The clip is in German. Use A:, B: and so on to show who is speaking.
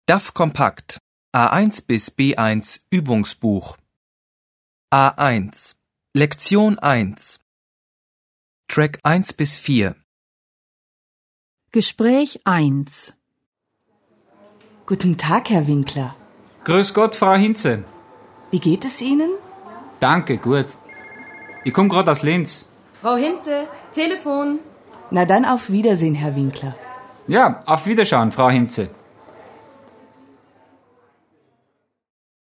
A: DAF Kompakt A1 bis B1 Übungsbuch A1 Lektion 1 Track 1 bis 4
B: Gespräch 1
C: Guten Tag, Herr Winkler.
D: Grüß Gott, Frau Hinze.
C: Wie geht es Ihnen?
D: Danke, gut. Ich komme gerade aus Linz.
E: Frau Hinze, Telefon.
C: Na dann auf Wiedersehen, Herr Winkler.
D: Ja, auf Wiederschauen, Frau Hinze.